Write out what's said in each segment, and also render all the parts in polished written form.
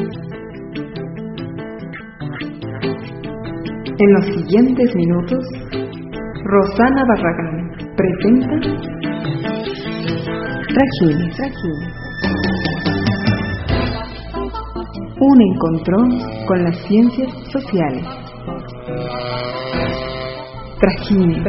En los siguientes minutos, Rosana Barragán presenta Trajines. Un encontrón con las ciencias sociales. Trajines.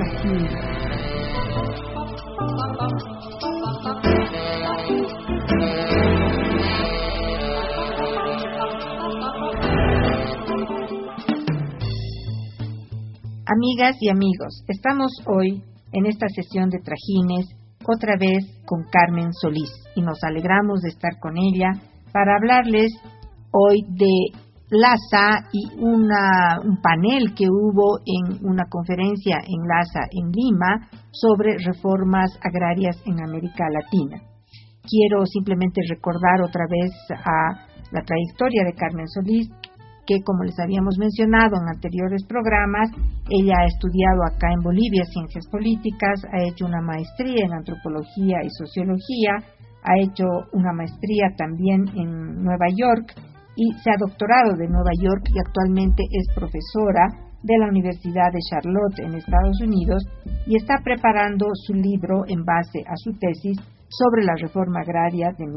Amigas y amigos, estamos hoy en esta sesión de Trajines otra vez con Carmen Solís y nos alegramos de estar con ella para hablarles hoy de LASA y un panel que hubo en una conferencia en LASA en Lima sobre reformas agrarias en América Latina. Quiero simplemente recordar otra vez a la trayectoria de Carmen Solís, que como les habíamos mencionado en anteriores programas, ella ha estudiado acá en Bolivia Ciencias Políticas, ha hecho una maestría en Antropología y Sociología, ha hecho una maestría también en Nueva York y se ha doctorado de Nueva York y actualmente es profesora de la Universidad de Charlotte en Estados Unidos y está preparando su libro en base a su tesis sobre la reforma agraria de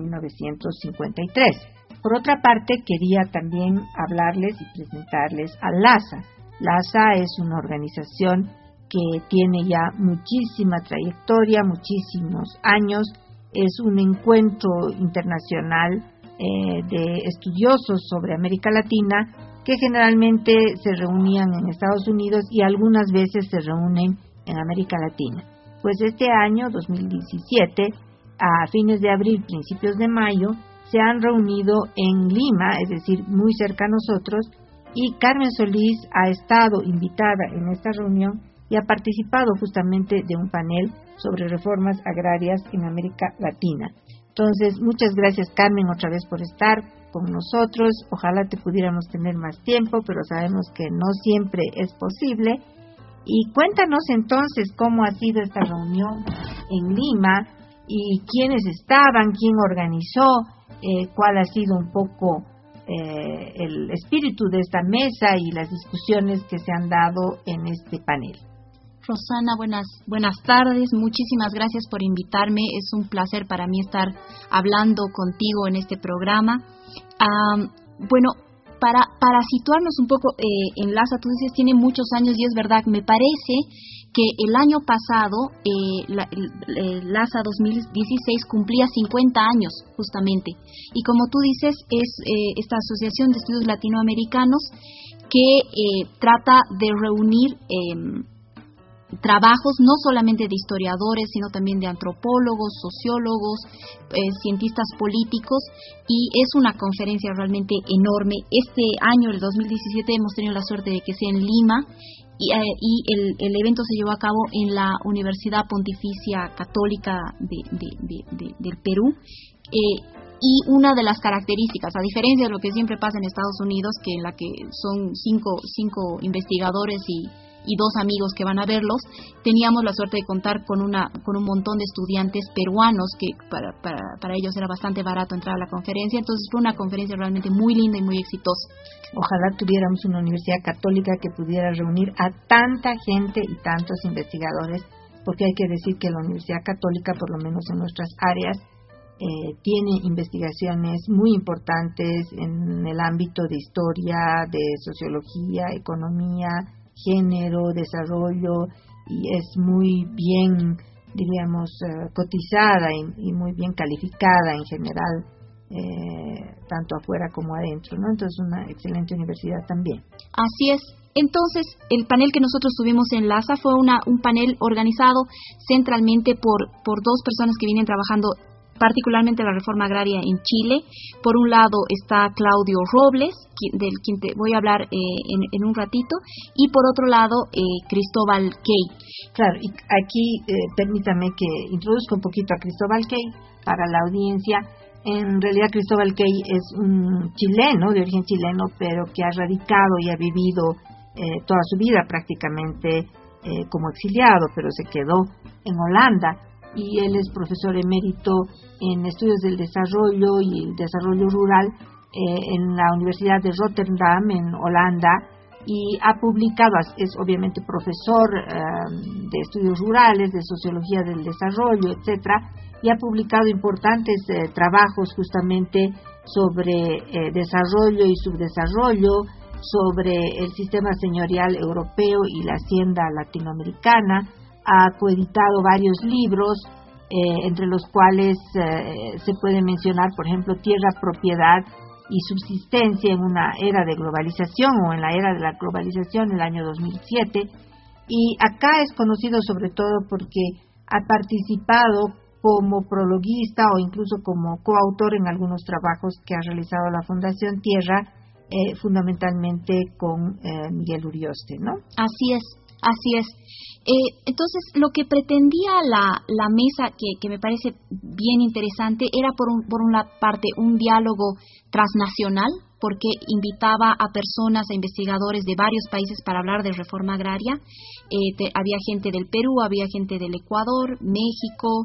1953. Por otra parte, quería también hablarles y presentarles a LASA. LASA es una organización que tiene ya muchísima trayectoria, muchísimos años. Es un encuentro internacional de estudiosos sobre América Latina que generalmente se reunían en Estados Unidos y algunas veces se reúnen en América Latina. Pues este año, 2017, a fines de abril, principios de mayo, se han reunido en Lima, es decir, muy cerca a nosotros, y Carmen Solís ha estado invitada en esta reunión y ha participado justamente de un panel sobre reformas agrarias en América Latina. Entonces, muchas gracias, Carmen, otra vez por estar con nosotros. Ojalá te pudiéramos tener más tiempo, pero sabemos que no siempre es posible. Y cuéntanos entonces cómo ha sido esta reunión en Lima y quiénes estaban, quién organizó, cuál ha sido un poco el espíritu de esta mesa y las discusiones que se han dado en este panel. Rosana, buenas tardes, muchísimas gracias por invitarme, es un placer para mí estar hablando contigo en este programa. Para situarnos un poco en LASA, tú dices, tiene muchos años y es verdad, me parece que el año pasado LASA 2016 cumplía 50 años justamente, y como tú dices es esta Asociación de Estudios Latinoamericanos que trata de reunir trabajos no solamente de historiadores, sino también de antropólogos, sociólogos, cientistas políticos, y es una conferencia realmente enorme. Este año, el 2017, hemos tenido la suerte de que sea en Lima, y el evento se llevó a cabo en la Universidad Pontificia Católica del Perú. Y una de las características, a diferencia de lo que siempre pasa en Estados Unidos, que en la que son cinco investigadores y dos amigos que van a verlos, teníamos la suerte de contar con un montón de estudiantes peruanos que para ellos era bastante barato entrar a la conferencia. Entonces fue una conferencia realmente muy linda y muy exitosa. Ojalá tuviéramos una universidad católica que pudiera reunir a tanta gente y tantos investigadores, porque hay que decir que la Universidad Católica, por lo menos en nuestras áreas, tiene investigaciones muy importantes en el ámbito de historia, de sociología, economía, género, desarrollo, y es muy bien, diríamos, cotizada y muy bien calificada en general, tanto afuera como adentro, ¿no? Entonces, una excelente universidad también. Así es. Entonces, el panel que nosotros tuvimos en LASA fue un panel organizado centralmente por dos personas que vienen trabajando particularmente la reforma agraria en Chile. Por un lado está Claudio Robles, del quien te voy a hablar en un ratito, y por otro lado Cristóbal Key. Claro, y aquí permítame que introduzca un poquito a Cristóbal Key para la audiencia. En realidad Cristóbal Key es un chileno, de origen chileno, pero que ha radicado y ha vivido toda su vida prácticamente como exiliado, pero se quedó en Holanda. Y él es profesor emérito en estudios del desarrollo y el desarrollo rural en la Universidad de Rotterdam, en Holanda, y ha publicado, es obviamente profesor de estudios rurales, de sociología del desarrollo, etcétera, y ha publicado importantes trabajos justamente sobre desarrollo y subdesarrollo, sobre el sistema señorial europeo y la hacienda latinoamericana. Ha coeditado varios libros, entre los cuales se puede mencionar, por ejemplo, Tierra, Propiedad y Subsistencia en una era de globalización, o en la era de la globalización, en el año 2007. Y acá es conocido sobre todo porque ha participado como prologuista o incluso como coautor en algunos trabajos que ha realizado la Fundación Tierra, fundamentalmente con Miguel Urioste, ¿no? Así es, así es. Entonces, lo que pretendía la mesa, que me parece bien interesante, era por una parte un diálogo transnacional, porque invitaba a personas, a investigadores de varios países para hablar de reforma agraria. Había gente del Perú, había gente del Ecuador, México,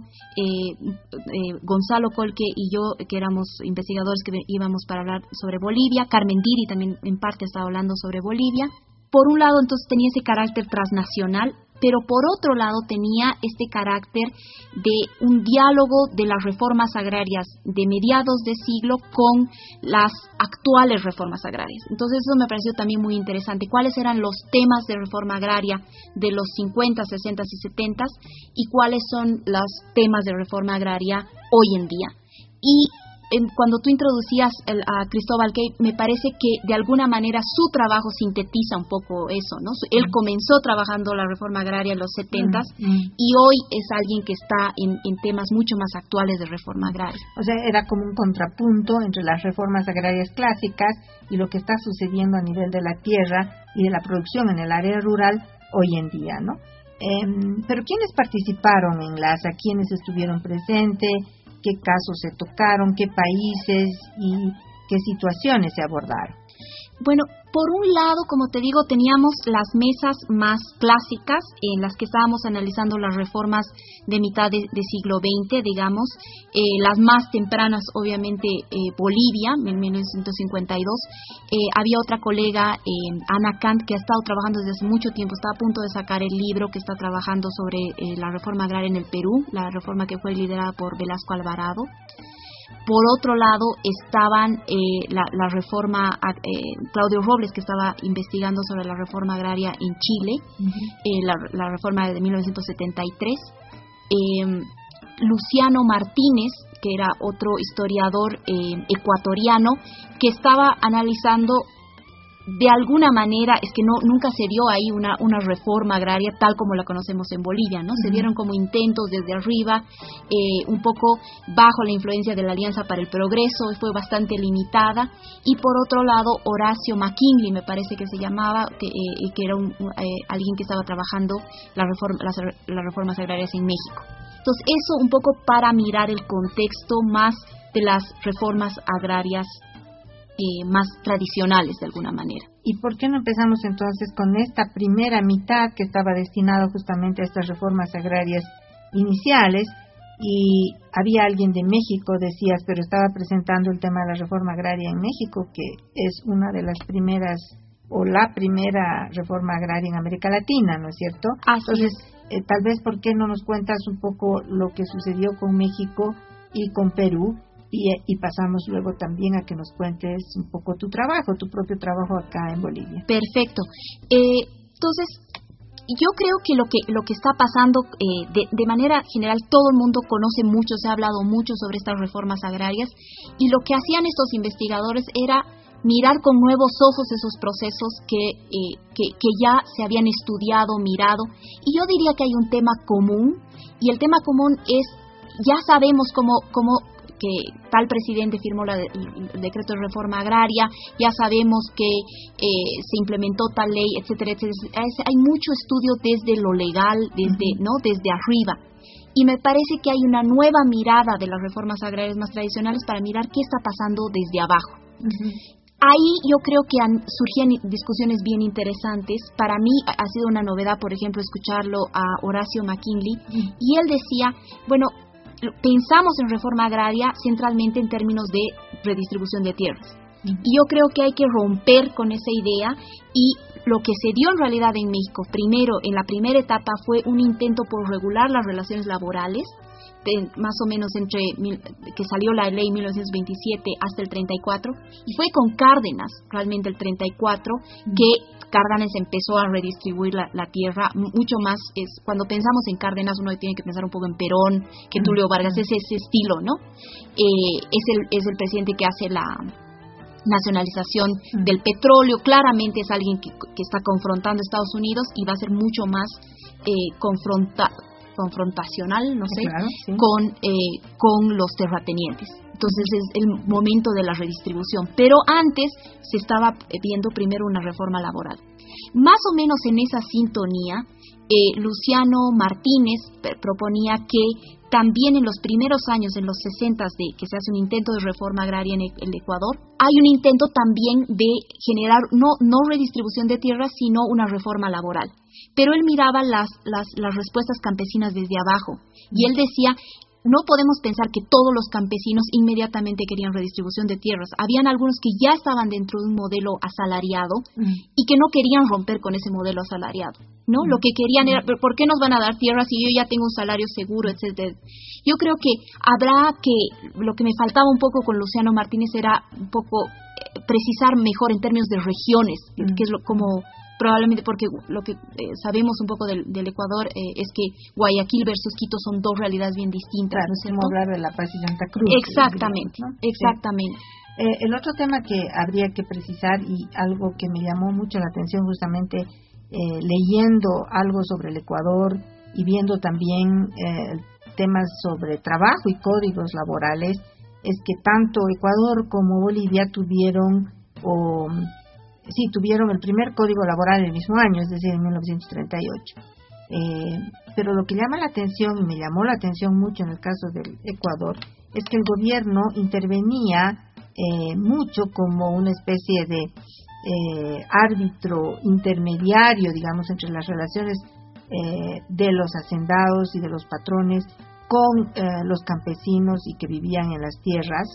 Gonzalo Colque y yo, que éramos investigadores que íbamos para hablar sobre Bolivia. Carmen Diri también en parte estaba hablando sobre Bolivia. Por un lado, entonces, tenía ese carácter transnacional, pero por otro lado tenía este carácter de un diálogo de las reformas agrarias de mediados de siglo con las actuales reformas agrarias. Entonces eso me pareció también muy interesante. ¿Cuáles eran los temas de reforma agraria de los 50, 60 y 70 y cuáles son los temas de reforma agraria hoy en día? Y cuando tú introducías a Cristóbal Key, me parece que de alguna manera su trabajo sintetiza un poco eso, ¿no? Él comenzó trabajando la reforma agraria en los 70 y hoy es alguien que está en temas mucho más actuales de reforma agraria. O sea, era como un contrapunto entre las reformas agrarias clásicas y lo que está sucediendo a nivel de la tierra y de la producción en el área rural hoy en día, ¿no? Pero ¿quiénes participaron en a quiénes estuvieron presentes? ¿Qué casos se tocaron? ¿Qué países? ¿Y qué situaciones se abordaron? Bueno, por un lado, como te digo, teníamos las mesas más clásicas en las que estábamos analizando las reformas de mitad de siglo XX, digamos, las más tempranas, obviamente, Bolivia, en 1952. Había otra colega, Ana Kant, que ha estado trabajando desde hace mucho tiempo, está a punto de sacar el libro que está trabajando sobre la reforma agraria en el Perú, la reforma que fue liderada por Velasco Alvarado. Por otro lado, estaban la reforma, Claudio Robles, que estaba investigando sobre la reforma agraria en Chile, la reforma de 1973, Luciano Martínez, que era otro historiador ecuatoriano, que estaba analizando de alguna manera, es que nunca se dio ahí una reforma agraria tal como la conocemos en Bolivia, ¿no? Se dieron como intentos desde arriba, un poco bajo la influencia de la Alianza para el Progreso, fue bastante limitada. Y por otro lado, Horacio McKinley, me parece que se llamaba, que era alguien que estaba trabajando las reformas agrarias en México. Entonces, eso un poco para mirar el contexto más de las reformas agrarias más tradicionales de alguna manera. ¿Y por qué no empezamos entonces con esta primera mitad que estaba destinada justamente a estas reformas agrarias iniciales? Y había alguien de México, decías, pero estaba presentando el tema de la reforma agraria en México, que es una de las primeras o la primera reforma agraria en América Latina, ¿no es cierto? Entonces, tal vez, ¿por qué no nos cuentas un poco lo que sucedió con México y con Perú? Y pasamos luego también a que nos cuentes un poco tu propio trabajo acá en Bolivia. Perfecto. Entonces, yo creo que lo que está pasando de manera general, todo el mundo conoce mucho, se ha hablado mucho sobre estas reformas agrarias, y lo que hacían estos investigadores era mirar con nuevos ojos esos procesos que ya se habían estudiado, mirado, y yo diría que hay un tema común, y el tema común es, ya sabemos cómo que tal presidente firmó el decreto de reforma agraria, ya sabemos que se implementó tal ley, etcétera, etcétera. Hay mucho estudio desde lo legal, desde arriba. Y me parece que hay una nueva mirada de las reformas agrarias más tradicionales para mirar qué está pasando desde abajo. Ahí yo creo que surgían discusiones bien interesantes. Para mí ha sido una novedad, por ejemplo, escucharlo a Horacio McKinley, y él decía, bueno, pensamos en reforma agraria centralmente en términos de redistribución de tierras. Y yo creo que hay que romper con esa idea, y lo que se dio en realidad en México, primero, en la primera etapa, fue un intento por regular las relaciones laborales, más o menos entre que salió la ley 1927 hasta el 34, y fue con Cárdenas, realmente el 34, que Cárdenas empezó a redistribuir la tierra mucho más. Cuando pensamos en Cárdenas, uno tiene que pensar un poco en Perón, que Tulio Vargas, es ese estilo, ¿no? Es el presidente que hace la nacionalización del petróleo. Claramente es alguien que está confrontando a Estados Unidos, y va a ser mucho más confrontacional, no sé, claro, sí, con los terratenientes. Entonces es el momento de la redistribución. Pero antes se estaba viendo primero una reforma laboral. Más o menos en esa sintonía, Luciano Martínez proponía que también en los primeros años, en los 60, de que se hace un intento de reforma agraria en el Ecuador, hay un intento también de generar no redistribución de tierras, sino una reforma laboral. Pero él miraba las respuestas campesinas desde abajo, y él decía: no podemos pensar que todos los campesinos inmediatamente querían redistribución de tierras. Habían algunos que ya estaban dentro de un modelo asalariado y que no querían romper con ese modelo asalariado, ¿no? Lo que querían era: ¿por qué nos van a dar tierras si yo ya tengo un salario seguro, etcétera? Yo creo que lo que me faltaba un poco con Luciano Martínez era un poco precisar mejor en términos de regiones, que es como probablemente, porque lo que sabemos un poco del Ecuador es que Guayaquil versus Quito son dos realidades bien distintas. Claro, es como hablar de La Paz y Santa Cruz. Exactamente, digamos, ¿no? Exactamente. Sí. El otro tema que habría que precisar, y algo que me llamó mucho la atención justamente leyendo algo sobre el Ecuador y viendo también temas sobre trabajo y códigos laborales, es que tanto Ecuador como Bolivia tuvieron el primer código laboral el mismo año, es decir, en 1938. Pero lo que llama la atención, y me llamó la atención mucho en el caso del Ecuador, es que el gobierno intervenía mucho como una especie de árbitro intermediario, digamos, entre las relaciones de los hacendados y de los patrones con los campesinos y que vivían en las tierras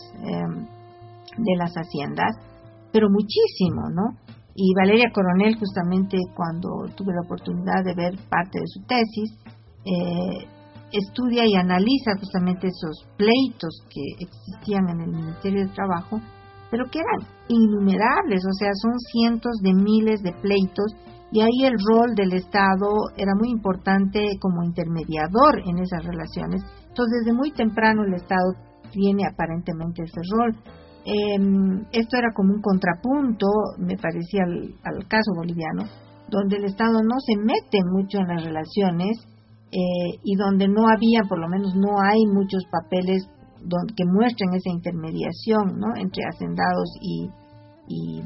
de las haciendas, pero muchísimo, ¿no? Y Valeria Coronel, justamente cuando tuve la oportunidad de ver parte de su tesis, estudia y analiza justamente esos pleitos que existían en el Ministerio de Trabajo, pero que eran innumerables, o sea, son cientos de miles de pleitos, y ahí el rol del Estado era muy importante como intermediador en esas relaciones. Entonces, desde muy temprano el Estado tiene aparentemente ese rol. Esto era como un contrapunto, me parecía, al caso boliviano, donde el Estado no se mete mucho en las relaciones y donde no había, por lo menos no hay muchos papeles que muestren esa intermediación, ¿no?, entre hacendados y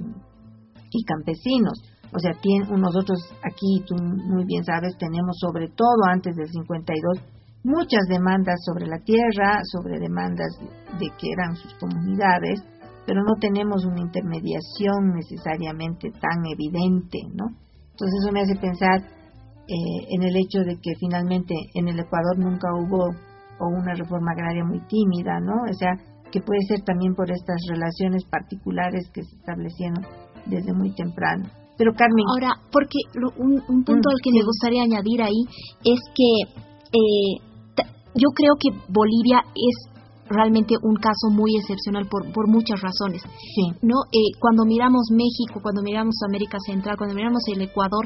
campesinos. O sea, nosotros aquí, tú muy bien sabes, tenemos, sobre todo antes del 52, muchas demandas sobre la tierra, sobre demandas de que eran sus comunidades, pero no tenemos una intermediación necesariamente tan evidente, ¿no? Entonces eso me hace pensar en el hecho de que finalmente en el Ecuador nunca hubo una reforma agraria muy tímida, ¿no? O sea, que puede ser también por estas relaciones particulares que se establecieron desde muy temprano. Pero Carmen... Ahora, porque un punto al que me gustaría añadir ahí es que yo creo que Bolivia es realmente un caso muy excepcional por muchas razones, sí, ¿no? Cuando miramos México, cuando miramos América Central, cuando miramos el Ecuador,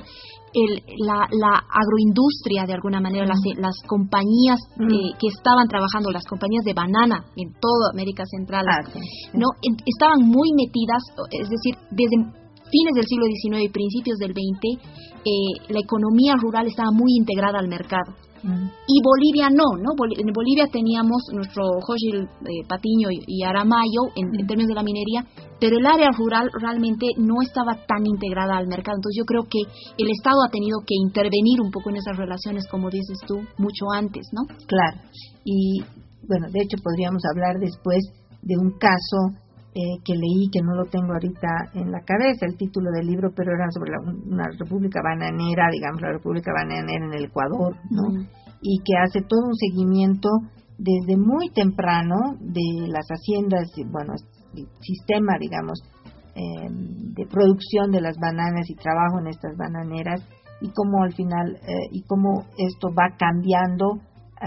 la agroindustria, de alguna manera, las compañías que estaban trabajando, las compañías de banana en toda América Central, sí. ¿no?, estaban muy metidas, es decir, desde fines del siglo XIX y principios del XX, la economía rural estaba muy integrada al mercado. Y Bolivia no. En Bolivia teníamos nuestro Jorge Patiño y Aramayo en términos de la minería, pero el área rural realmente no estaba tan integrada al mercado. Entonces yo creo que el Estado ha tenido que intervenir un poco en esas relaciones, como dices tú, mucho antes, ¿no? Claro. Y bueno, de hecho podríamos hablar después de un caso que leí, que no lo tengo ahorita en la cabeza, el título del libro, pero era sobre una república bananera, digamos, la república bananera en el Ecuador, ¿no? Y que hace todo un seguimiento desde muy temprano de las haciendas, bueno, sistema, digamos, de producción de las bananas y trabajo en estas bananeras, y cómo al final y cómo esto va cambiando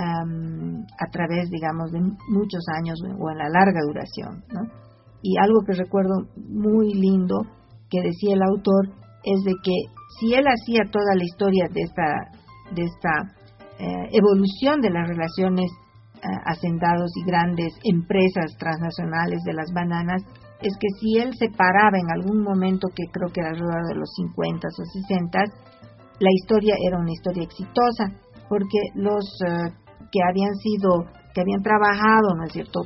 a través, digamos, de muchos años o en la larga duración, ¿no? Y algo que recuerdo muy lindo que decía el autor es de que si él hacía toda la historia de esta evolución de las relaciones hacendados y grandes empresas transnacionales de las bananas, es que si él se paraba en algún momento, que creo que era alrededor de los 50 o 60, la historia era una historia exitosa, porque los que habían trabajado, ¿no es cierto?,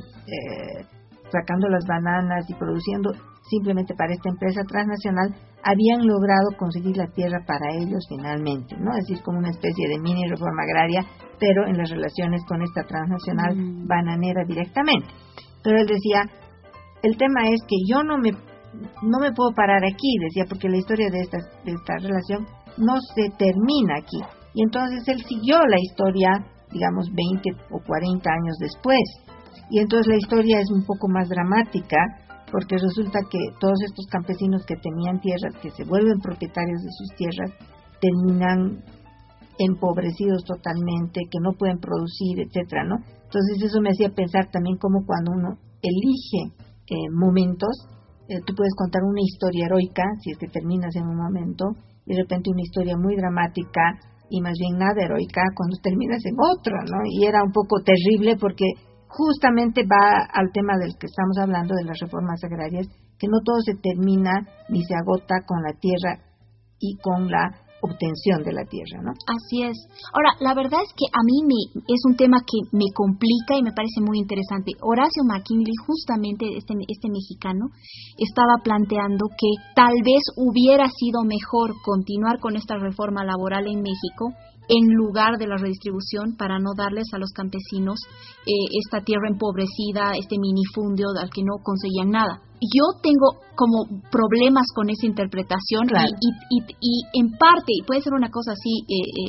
sacando las bananas y produciendo simplemente para esta empresa transnacional, habían logrado conseguir la tierra para ellos finalmente, ¿no? Es decir, como una especie de mini reforma agraria, pero en las relaciones con esta transnacional bananera directamente. Pero él decía, el tema es que yo no me puedo parar aquí, decía, porque la historia de esta relación no se termina aquí. Y entonces él siguió la historia, digamos, 20 o 40 años después. Y entonces la historia es un poco más dramática, porque resulta que todos estos campesinos que tenían tierras, que se vuelven propietarios de sus tierras, terminan empobrecidos totalmente, que no pueden producir, etcétera, ¿no? Entonces eso me hacía pensar también como cuando uno elige momentos, tú puedes contar una historia heroica, si es que terminas en un momento, y de repente una historia muy dramática y más bien nada heroica cuando terminas en otro, ¿no? Y era un poco terrible porque justamente va al tema del que estamos hablando, de las reformas agrarias, que no todo se termina ni se agota con la tierra y con la obtención de la tierra, ¿no? Así es. Ahora, la verdad es que a mí es un tema que me complica y me parece muy interesante. Horacio McKinley, justamente este mexicano, estaba planteando que tal vez hubiera sido mejor continuar con esta reforma laboral en México en lugar de la redistribución, para no darles a los campesinos esta tierra empobrecida, este minifundio al que no conseguían nada. Yo tengo como problemas con esa interpretación, claro. y en parte, y puede ser una cosa así,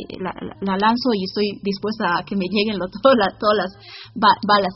la lanzo y estoy dispuesta a que me lleguen todas las balas.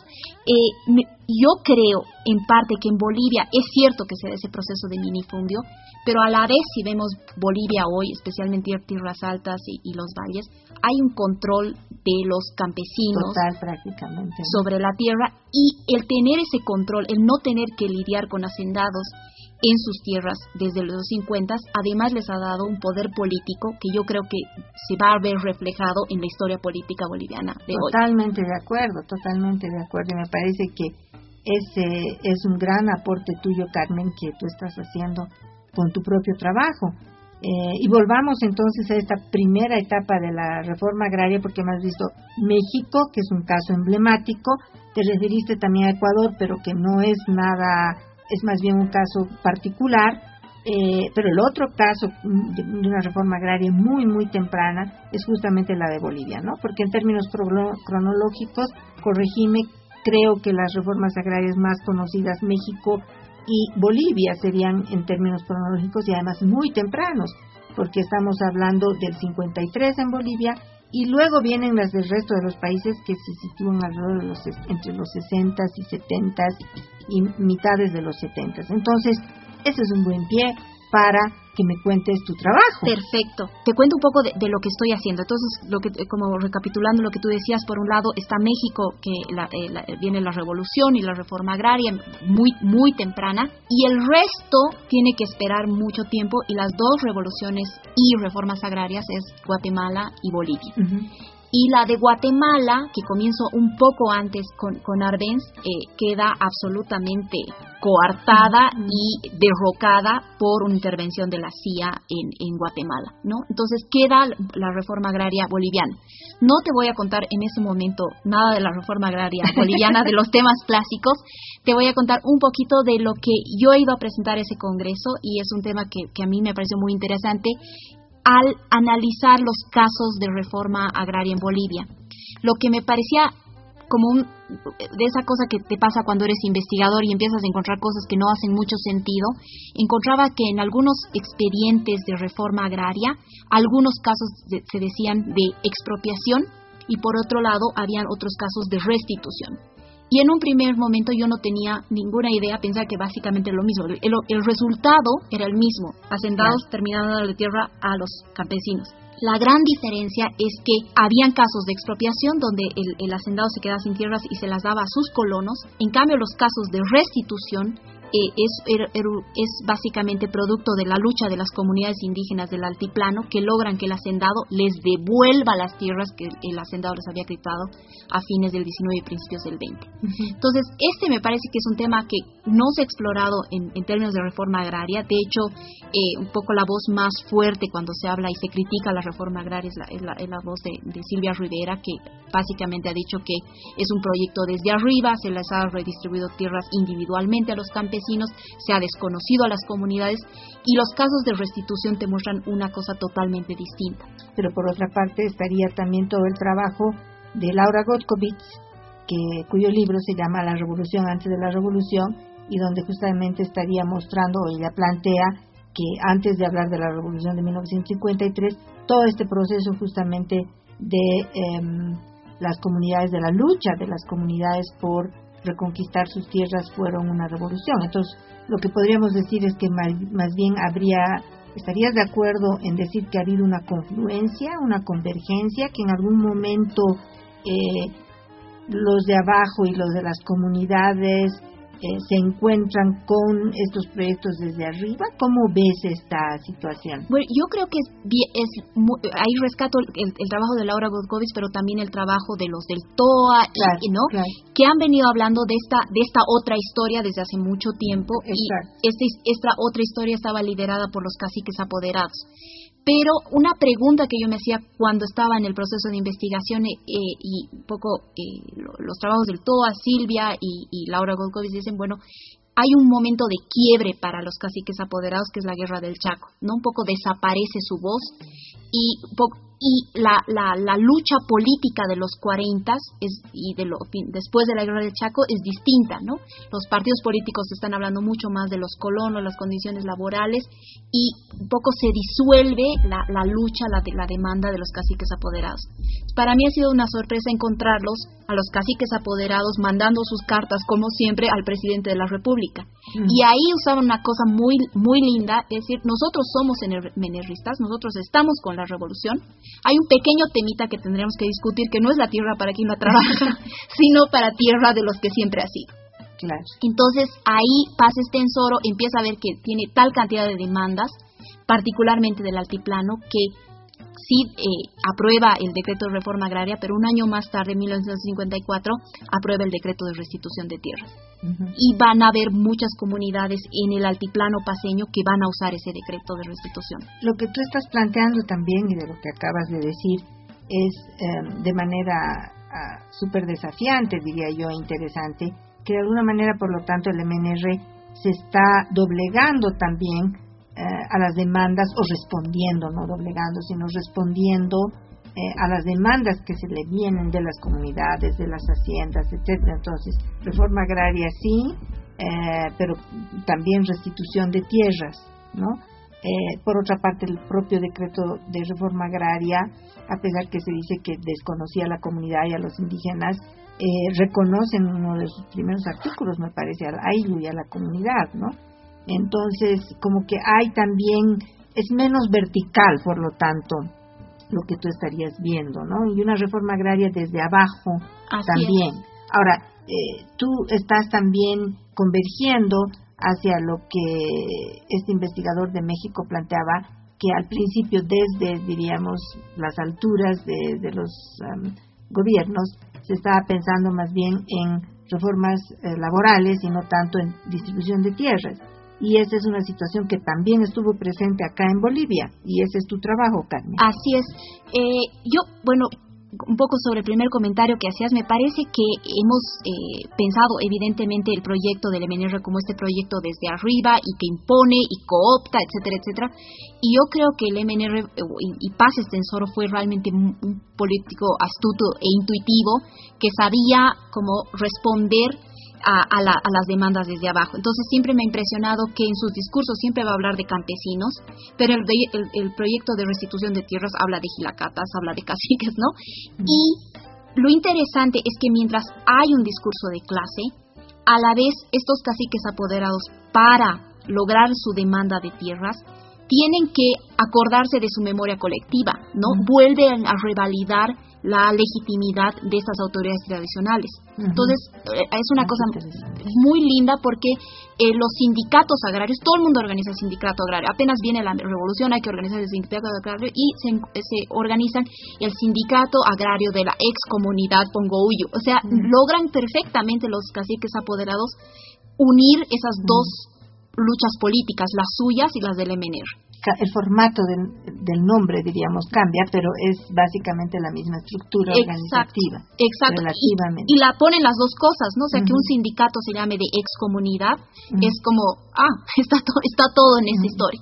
Yo creo en parte que en Bolivia es cierto que se da ese proceso de minifundio, pero a la vez, si vemos Bolivia hoy, especialmente tierras altas y los valles, hay un control de los campesinos prácticamente, ¿no?, sobre la tierra, y el tener ese control, el no tener que lidiar con hacendados en sus tierras desde los 50, además les ha dado un poder político que yo creo que se va a ver reflejado en la historia política boliviana de hoy. Totalmente de acuerdo, y me parece que ese es un gran aporte tuyo, Carmen, que tú estás haciendo con tu propio trabajo. Y volvamos entonces a esta primera etapa de la reforma agraria, porque hemos visto México, que es un caso emblemático, te referiste también a Ecuador, pero que no es nada, es más bien un caso particular, pero el otro caso de una reforma agraria muy, muy temprana es justamente la de Bolivia, ¿no? Porque en términos cronológicos, corregime, creo que las reformas agrarias más conocidas, México y Bolivia, serían en términos cronológicos y además muy tempranos, porque estamos hablando del 53 en Bolivia y luego vienen las del resto de los países que se sitúan alrededor de entre los 60 y 70 y mitades de los 70. Entonces, ese es un buen pie para que me cuentes tu trabajo. Perfecto. Te cuento un poco de lo que estoy haciendo. Entonces, como recapitulando lo que tú decías, por un lado está México, que viene la revolución y la reforma agraria muy, muy temprana, y el resto tiene que esperar mucho tiempo, y las dos revoluciones y reformas agrarias es Guatemala y Bolivia. Uh-huh. Y la de Guatemala, que comienzo un poco antes con Arbenz, queda absolutamente coartada y derrocada por una intervención de la CIA en Guatemala, ¿no? Entonces queda la reforma agraria boliviana. No te voy a contar en ese momento nada de la reforma agraria boliviana, de los temas clásicos. Te voy a contar un poquito de lo que yo he ido a presentar a ese congreso, y es un tema que a mí me pareció muy interesante al analizar los casos de reforma agraria en Bolivia. Lo que me parecía como de esa cosa que te pasa cuando eres investigador y empiezas a encontrar cosas que no hacen mucho sentido, encontraba que en algunos expedientes de reforma agraria, algunos casos se decían de expropiación, y por otro lado habían otros casos de restitución. Y en un primer momento yo no tenía ninguna idea, pensaba que básicamente lo mismo. El resultado era el mismo, hacendados terminaban dando la tierra a los campesinos. La gran diferencia es que habían casos de expropiación donde el hacendado se quedaba sin tierras y se las daba a sus colonos. En cambio, los casos de restitución es básicamente producto de la lucha de las comunidades indígenas del altiplano, que logran que el hacendado les devuelva las tierras que el hacendado les había quitado a fines del 19 y principios del 20. Entonces, me parece que es un tema que no se ha explorado en términos de reforma agraria. De hecho, un poco la voz más fuerte cuando se habla y se critica la reforma agraria es la voz de Silvia Rivera, que básicamente ha dicho que es un proyecto desde arriba, se les ha redistribuido tierras individualmente a los campesinos, se ha desconocido a las comunidades, y los casos de restitución te muestran una cosa totalmente distinta. Pero por otra parte estaría también todo el trabajo de Laura Godkovich, cuyo libro se llama La Revolución antes de la Revolución, y donde justamente estaría mostrando, o ella plantea, que antes de hablar de la Revolución de 1953, todo este proceso justamente de las comunidades, de la lucha de las comunidades por reconquistar sus tierras, fueron una revolución. Entonces, lo que podríamos decir es que más bien ¿estarías de acuerdo en decir que ha habido una confluencia, una convergencia, que en algún momento los de abajo y los de las comunidades se encuentran con estos proyectos desde arriba? ¿Cómo ves esta situación? Bueno, yo creo que ahí rescato el trabajo de Laura Godkovich, pero también el trabajo de los del TOA, claro. Que han venido hablando de esta otra historia desde hace mucho tiempo. Exacto. Y esta otra historia estaba liderada por los caciques apoderados. Pero una pregunta que yo me hacía cuando estaba en el proceso de investigación y un poco los trabajos del TOA, Silvia y Laura Godkovich dicen, bueno, hay un momento de quiebre para los caciques apoderados, que es la Guerra del Chaco, ¿no? Un poco desaparece su voz y la lucha política de los 40 después de la Guerra del Chaco es distinta, ¿no? Los partidos políticos están hablando mucho más de los colonos, las condiciones laborales, y un poco se disuelve la lucha, la demanda de los caciques apoderados. Para mí ha sido una sorpresa encontrarlos a los caciques apoderados mandando sus cartas, como siempre, al presidente de la República. Y ahí usaban una cosa muy, muy linda, es decir, nosotros somos menerristas, nosotros estamos con la revolución. Hay un pequeño temita que tendremos que discutir, que no es la tierra para quien la trabaja, sino para tierra de los que siempre ha sido. Claro. Entonces, ahí Paz Estenssoro empieza a ver que tiene tal cantidad de demandas, particularmente del altiplano, que sí aprueba el decreto de reforma agraria, pero un año más tarde, en 1954, aprueba el decreto de restitución de tierras. Y van a haber muchas comunidades en el altiplano paceño que van a usar ese decreto de restitución. Lo que tú estás planteando también, y de lo que acabas de decir, es de manera súper desafiante, diría yo, interesante, que de alguna manera, por lo tanto, el MNR se está doblegando también a las demandas, o respondiendo, no doblegando, sino respondiendo a las demandas que se le vienen de las comunidades, de las haciendas, etcétera. Entonces, reforma agraria sí, pero también restitución de tierras, ¿no? Por otra parte, el propio decreto de reforma agraria, a pesar que se dice que desconocía a la comunidad y a los indígenas, reconoce en uno de sus primeros artículos, me parece, al AILU y a la comunidad, ¿no? Entonces, como que hay también, es menos vertical, por lo tanto, lo que tú estarías viendo, ¿no? Y una reforma agraria desde abajo. Así también. Ahora, tú estás también convergiendo hacia lo que este investigador de México planteaba, que al principio, desde, diríamos, las alturas de los gobiernos, se estaba pensando más bien en reformas laborales y no tanto en distribución de tierras. Y esa es una situación que también estuvo presente acá en Bolivia, y ese es tu trabajo, Carmen. Así es. Un poco sobre el primer comentario que hacías, me parece que hemos pensado evidentemente el proyecto del MNR como este proyecto desde arriba y que impone y coopta, etcétera, etcétera. Y yo creo que el MNR y Paz Estenssoro fue realmente un político astuto e intuitivo que sabía cómo responder a las demandas desde abajo. Entonces siempre me ha impresionado que en sus discursos siempre va a hablar de campesinos, pero el proyecto de restitución de tierras habla de jilacatas, habla de caciques, ¿no? Y lo interesante es que mientras hay un discurso de clase, a la vez estos caciques apoderados, para lograr su demanda de tierras, tienen que acordarse de su memoria colectiva, ¿no? Vuelven a revalidar la legitimidad de estas autoridades tradicionales. Entonces, es una cosa muy linda porque los sindicatos agrarios, todo el mundo organiza el sindicato agrario. Apenas viene la revolución, hay que organizar el sindicato agrario y se organizan el sindicato agrario de la ex comunidad Pongohuyu. O sea, logran perfectamente los caciques apoderados unir esas dos luchas políticas, las suyas y las del MNR. El formato del nombre, diríamos, cambia, pero es básicamente la misma estructura organizativa. Exacto. Relativamente. Y la ponen las dos cosas, ¿no? O sea, que un sindicato se llame de excomunidad, es como, está todo en esa historia.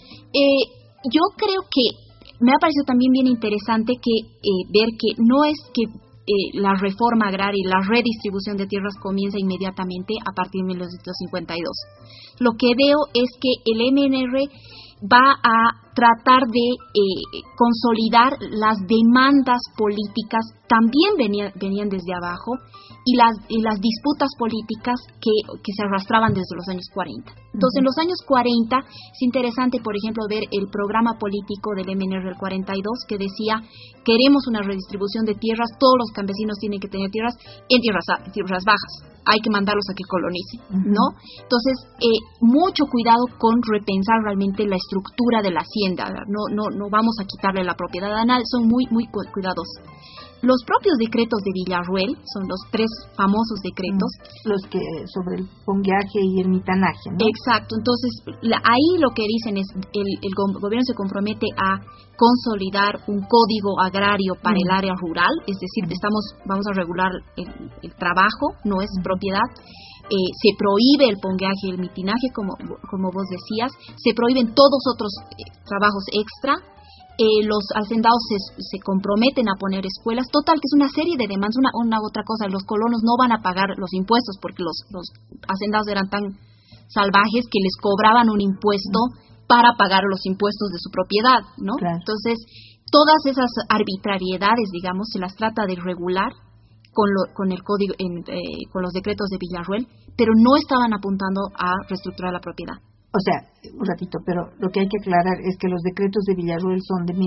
Yo creo que me ha parecido también bien interesante que ver que no es que la reforma agraria y la redistribución de tierras comienza inmediatamente a partir de 1952. Lo que veo es que el MNR va a tratar de consolidar las demandas políticas, también venían desde abajo, y las disputas políticas que se arrastraban desde los años 40. Entonces, en los años 40 es interesante, por ejemplo, ver el programa político del MNR del 42, que decía: queremos una redistribución de tierras, todos los campesinos tienen que tener tierras en tierras bajas, hay que mandarlos a que colonicen, ¿no? Entonces, mucho cuidado con repensar realmente la estructura de la hacienda, no vamos a quitarle la propiedad anal, son muy cuidadosos. Los propios decretos de Villarroel son los 3 famosos decretos. Los que sobre el pongueaje y ermitanaje, ¿no? Exacto. Entonces, ahí lo que dicen es el gobierno se compromete a consolidar un código agrario para el área rural, es decir, vamos a regular el trabajo, no es propiedad. Se prohíbe el pongueaje y el ermitinaje, como vos decías. Se prohíben todos otros trabajos extra. Los hacendados se comprometen a poner escuelas, total, que es una serie de demandas. Una otra cosa, los colonos no van a pagar los impuestos porque los hacendados eran tan salvajes que les cobraban un impuesto para pagar los impuestos de su propiedad, ¿no? Claro. Entonces, todas esas arbitrariedades, digamos, se las trata de regular con el código, con los decretos de Villarroel, pero no estaban apuntando a reestructurar la propiedad. O sea, un ratito, pero lo que hay que aclarar es que los decretos de Villarroel son de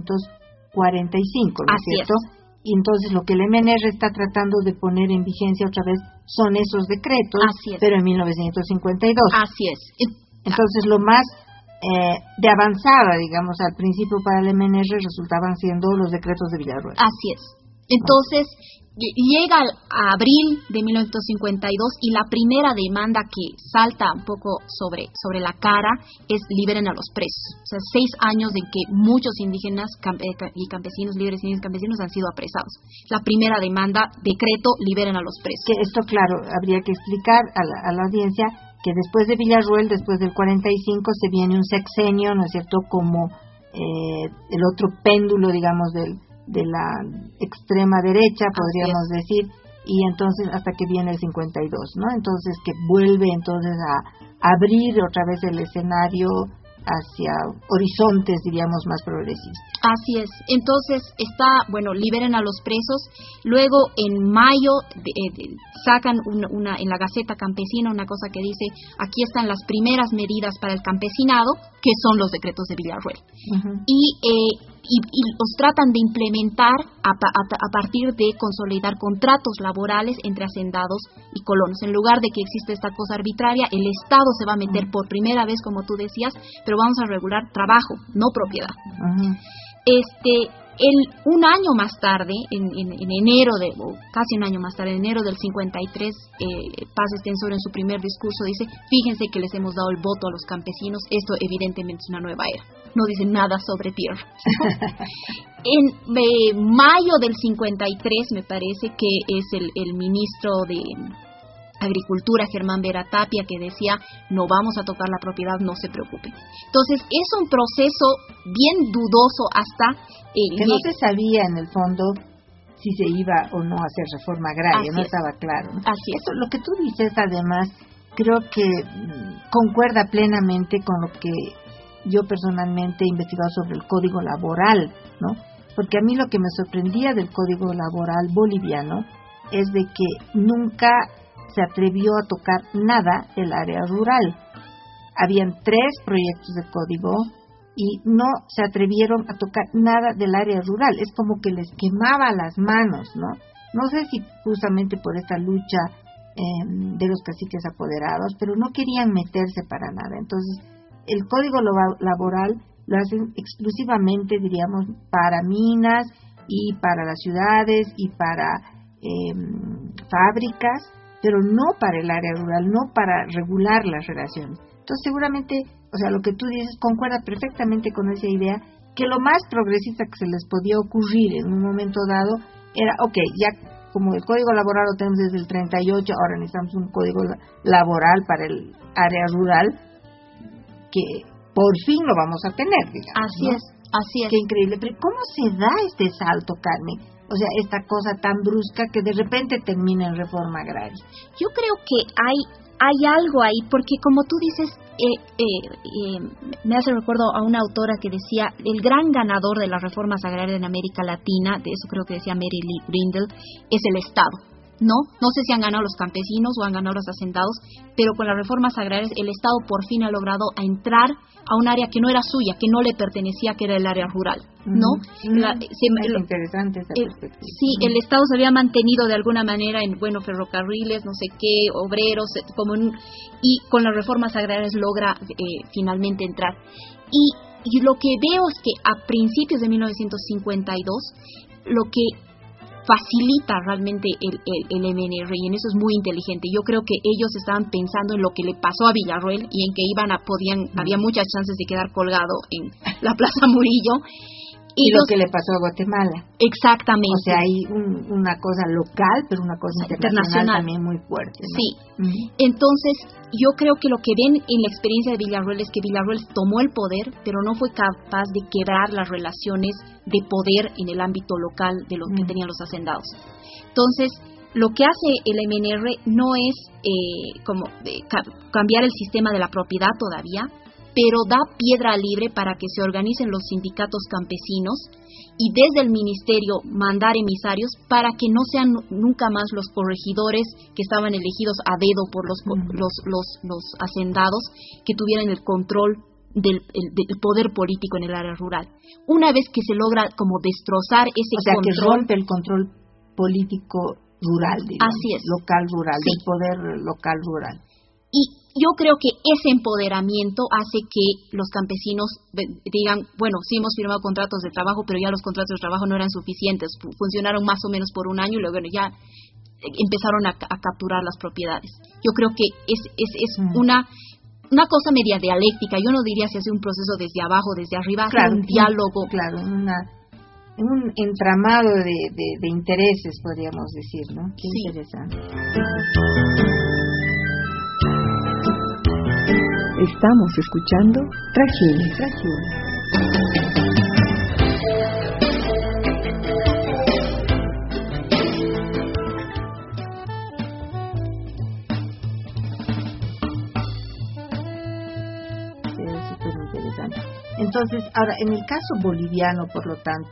1945, ¿no es cierto? Y entonces lo que el MNR está tratando de poner en vigencia otra vez son esos decretos, pero en 1952. Así es. Entonces lo más de avanzada, digamos, al principio para el MNR resultaban siendo los decretos de Villarroel. Así es. Entonces, llega a abril de 1952 y la primera demanda que salta un poco sobre la cara es liberen a los presos. O sea, 6 años en que muchos indígenas y campesinos, líderes indígenas campesinos, han sido apresados. La primera demanda, decreto, liberen a los presos. Que esto, claro, habría que explicar a la audiencia que después de Villarroel, después del 45, se viene un sexenio, ¿no es cierto?, como el otro péndulo, digamos, de la extrema derecha, podríamos decir, y entonces hasta que viene el 52, ¿no? Entonces que vuelve entonces a abrir otra vez el escenario hacia horizontes, diríamos, más progresistas. Así es. Entonces liberen a los presos. Luego en mayo sacan en la Gaceta Campesina una cosa que dice: aquí están las primeras medidas para el campesinado, que son los decretos de Villarroel. Y los tratan de implementar a partir de consolidar contratos laborales entre hacendados y colonos. En lugar de que exista esta cosa arbitraria, el Estado se va a meter por primera vez, como tú decías, pero vamos a regular trabajo, no propiedad. Un año más tarde, en enero casi un año más tarde, en enero del 53, Paz Extensor en su primer discurso dice: fíjense que les hemos dado el voto a los campesinos, esto evidentemente es una nueva era. No dice nada sobre tierra. En mayo del 53, me parece que es el ministro de Agricultura, Germán Vera Tapia, que decía: no vamos a tocar la propiedad, no se preocupen. Entonces, es un proceso bien dudoso hasta... que no se sabía, en el fondo, si se iba o no a hacer reforma agraria, no estaba claro, ¿no? Así es. Eso, lo que tú dices, además, creo que concuerda plenamente con lo que yo personalmente he investigado sobre el código laboral, ¿no? porque a mí lo que me sorprendía del Código Laboral boliviano es de que nunca se atrevió a tocar nada del área rural. Habían 3 proyectos de código y no se atrevieron a tocar nada del área rural. Es como que les quemaba las manos, ¿no? No sé si justamente por esta lucha de los caciques apoderados, pero no querían meterse para nada. Entonces, el Código Laboral lo hacen exclusivamente, diríamos, para minas y para las ciudades y para fábricas, pero no para el área rural, no para regular las relaciones. Entonces, seguramente, o sea, lo que tú dices concuerda perfectamente con esa idea, que lo más progresista que se les podía ocurrir en un momento dado era, ya como el Código Laboral lo tenemos desde el 38, ahora necesitamos un Código Laboral para el área rural, que por fin lo vamos a tener, digamos. Así es. Qué increíble. Pero ¿cómo se da este salto, Carmen? O sea, esta cosa tan brusca que de repente termina en reforma agraria. Yo creo que hay algo ahí, porque como tú dices, me hace recuerdo a una autora que decía, el gran ganador de las reformas agrarias en América Latina, de eso creo que decía Mary Lee Grindle, es el Estado. No sé si han ganado los campesinos o han ganado los hacendados, pero con las reformas agrarias el Estado por fin ha logrado entrar a un área que no era suya, que no le pertenecía, que era el área rural, ¿no? Es interesante esa perspectiva. Sí, el Estado se había mantenido de alguna manera en, ferrocarriles, no sé qué, obreros, y con las reformas agrarias logra finalmente entrar. Y lo que veo es que a principios de 1952, lo que facilita realmente el MNR, y en eso es muy inteligente. Yo creo que ellos estaban pensando en lo que le pasó a Villarroel y en que había muchas chances de quedar colgado en la Plaza Murillo. Y lo que le pasó a Guatemala. Exactamente. O sea, hay una cosa local, pero una cosa internacional también muy fuerte, ¿no? Sí. Entonces, yo creo que lo que ven en la experiencia de Villarroel es que Villarroel tomó el poder, pero no fue capaz de quebrar las relaciones de poder en el ámbito local de lo que tenían los hacendados. Entonces, lo que hace el MNR no es cambiar el sistema de la propiedad todavía, pero da piedra libre para que se organicen los sindicatos campesinos y desde el ministerio mandar emisarios para que no sean nunca más los corregidores que estaban elegidos a dedo por los hacendados, que tuvieran el control del poder político en el área rural. Una vez que se logra como destrozar ese control, que rompe el control político rural, digamos, así es, local rural, sí, del poder local rural. Y yo creo que ese empoderamiento hace que los campesinos digan, sí hemos firmado contratos de trabajo, pero ya los contratos de trabajo no eran suficientes, funcionaron más o menos por un año y luego ya empezaron a capturar las propiedades. Yo creo que es una cosa media dialéctica. Yo no diría si hace un proceso desde abajo, desde arriba, claro, un diálogo. Claro, un entramado de intereses, podríamos decir, ¿no? Qué sí, interesante. Estamos escuchando Trajines. Es súper interesante. Entonces, ahora, en el caso boliviano, por lo tanto,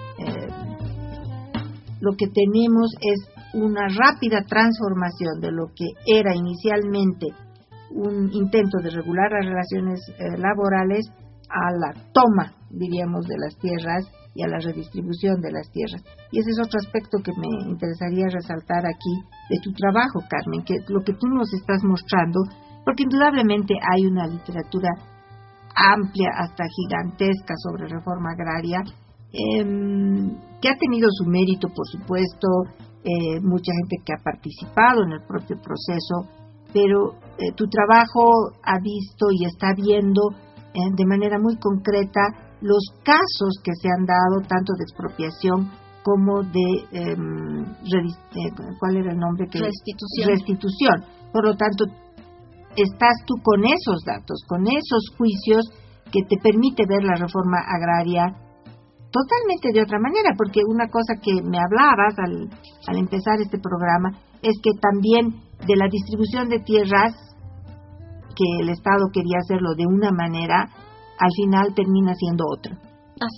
lo que tenemos es una rápida transformación de lo que era inicialmente un intento de regular las relaciones laborales a la toma, diríamos, de las tierras y a la redistribución de las tierras. Y ese es otro aspecto que me interesaría resaltar aquí de tu trabajo, Carmen, que lo que tú nos estás mostrando, porque indudablemente hay una literatura amplia, hasta gigantesca, sobre reforma agraria, que ha tenido su mérito, por supuesto, mucha gente que ha participado en el propio proceso, pero tu trabajo ha visto y está viendo de manera muy concreta los casos que se han dado, tanto de expropiación como de ¿cuál era el nombre? Restitución. Por lo tanto, estás tú con esos datos, con esos juicios que te permite ver la reforma agraria totalmente de otra manera, porque una cosa que me hablabas al empezar este programa es que también de la distribución de tierras, que el Estado quería hacerlo de una manera, al final termina siendo otra. Así es.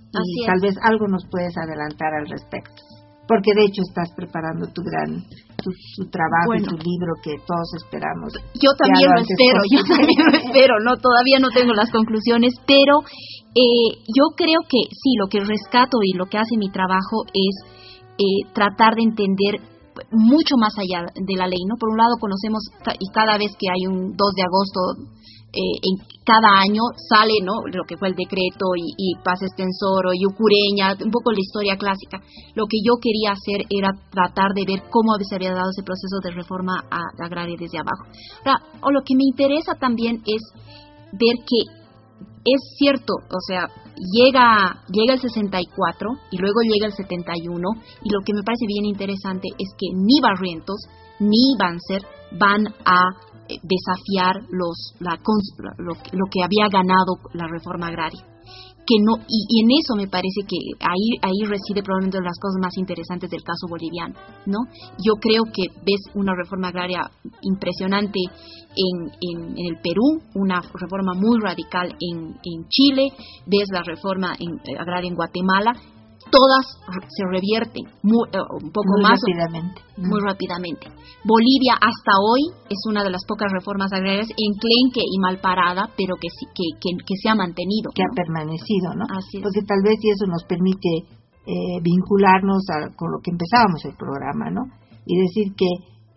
y tal vez algo nos puedes adelantar al respecto. Porque de hecho estás preparando tu trabajo y tu libro que todos esperamos. Yo también lo espero, no, todavía no tengo las conclusiones, pero yo creo que sí, lo que rescato y lo que hace mi trabajo es tratar de entender mucho más allá de la ley, ¿no? Por un lado conocemos, y cada vez que hay un 2 de agosto, en cada año sale, ¿no?, lo que fue el decreto y Paz Extensoro y Ucureña, un poco la historia clásica. Lo que yo quería hacer era tratar de ver cómo se había dado ese proceso de reforma agraria desde abajo. Ahora, lo que me interesa también es ver que es cierto, o sea, llega el 64 y luego llega el 71, y lo que me parece bien interesante es que ni Barrientos ni Banzer van a desafiar lo que había ganado la reforma agraria, que no, y en eso me parece que ahí reside probablemente una de las cosas más interesantes del caso boliviano, ¿no? Yo creo que ves una reforma agraria impresionante en el Perú, una reforma muy radical en Chile, ves la reforma agraria en Guatemala. Todas se revierten un poco muy más rápidamente. Muy rápidamente. Bolivia hasta hoy es una de las pocas reformas agrarias enclenque y mal parada, pero que se ha mantenido, que ¿no? ha permanecido, ¿no? Así es. Porque tal vez y eso nos permite vincularnos con lo que empezábamos el programa, ¿no? Y decir que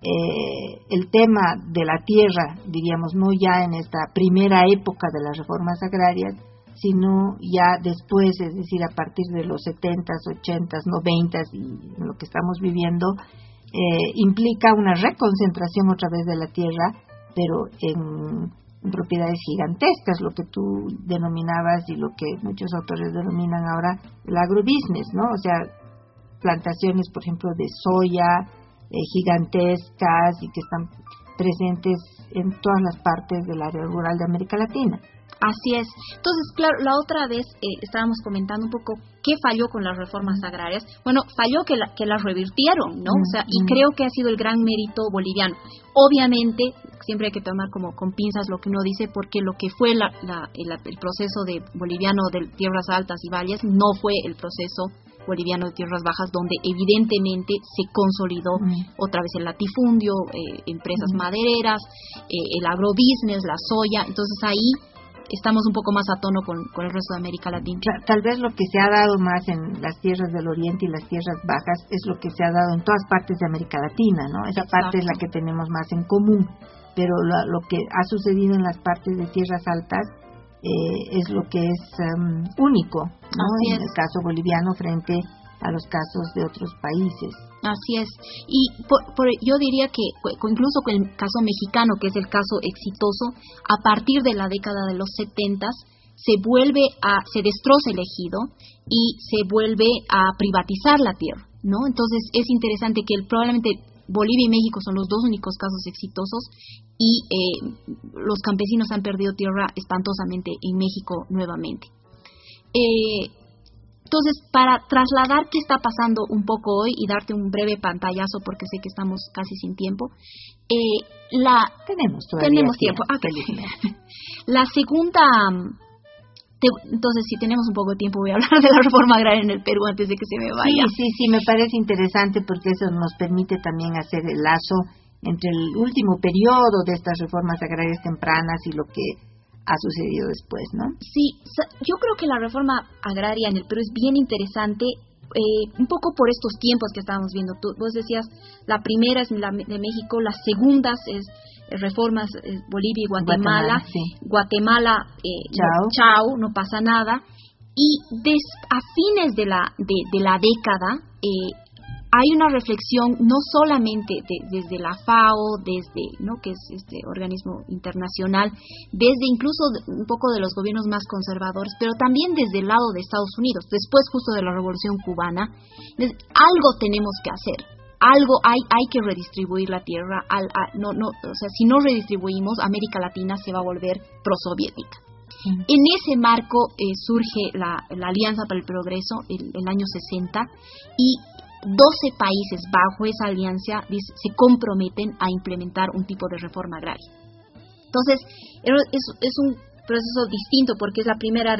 el tema de la tierra, diríamos, no ya en esta primera época de las reformas agrarias, sino ya después, es decir, a partir de los 70s, 80s, 90s y en lo que estamos viviendo, implica una reconcentración otra vez de la tierra, pero en propiedades gigantescas, lo que tú denominabas y lo que muchos autores denominan ahora el agrobusiness, ¿no? O sea, plantaciones, por ejemplo, de soya gigantescas y que están presentes en todas las partes del área rural de América Latina. Así es. Entonces, claro, la otra vez estábamos comentando un poco qué falló con las reformas agrarias. Bueno, falló que las revirtieron, ¿no? O sea, y creo que ha sido el gran mérito boliviano. Obviamente, siempre hay que tomar como con pinzas lo que uno dice, porque lo que fue el proceso de boliviano de tierras altas y valles no fue el proceso boliviano de tierras bajas, donde evidentemente se consolidó otra vez el latifundio, empresas madereras, el agrobusiness, la soya. Entonces ahí estamos un poco más a tono con el resto de América Latina. Tal vez lo que se ha dado más en las tierras del oriente y las tierras bajas es lo que se ha dado en todas partes de América Latina, ¿no? Esa parte es la que tenemos más en común, pero lo que ha sucedido en las partes de tierras altas es lo que es único, ¿no? En el caso boliviano frente a los casos de otros países. Así es. Y yo diría que incluso con el caso mexicano, que es el caso exitoso, a partir de la década de los 70s se destroza el ejido y se vuelve a privatizar la tierra, ¿no? Entonces es interesante que probablemente Bolivia y México son los dos únicos casos exitosos y los campesinos han perdido tierra espantosamente en México nuevamente. Entonces, para trasladar qué está pasando un poco hoy y darte un breve pantallazo, porque sé que estamos casi sin tiempo, tenemos tiempo. La segunda... Entonces, si tenemos un poco de tiempo, voy a hablar de la reforma agraria en el Perú antes de que se me vaya. Sí, me parece interesante porque eso nos permite también hacer el lazo entre el último periodo de estas reformas agrarias tempranas y lo que ha sucedido después, ¿no? Sí, yo creo que la reforma agraria en el Perú es bien interesante, un poco por estos tiempos que estábamos viendo. Vos decías, la primera es la de México, las segundas es reformas Bolivia y Guatemala. Guatemala, chao, no pasa nada. Y a fines de la década hay una reflexión no solamente desde la FAO, desde, ¿no?, que es este organismo internacional, desde incluso un poco de los gobiernos más conservadores, pero también desde el lado de Estados Unidos, después justo de la Revolución Cubana. Algo tenemos que hacer, algo hay que redistribuir la tierra. O sea, si no redistribuimos, América Latina se va a volver prosoviética. En ese marco surge la Alianza para el Progreso el año 60 y 12 países bajo esa alianza se comprometen a implementar un tipo de reforma agraria. Entonces, es un proceso distinto porque es la primera vez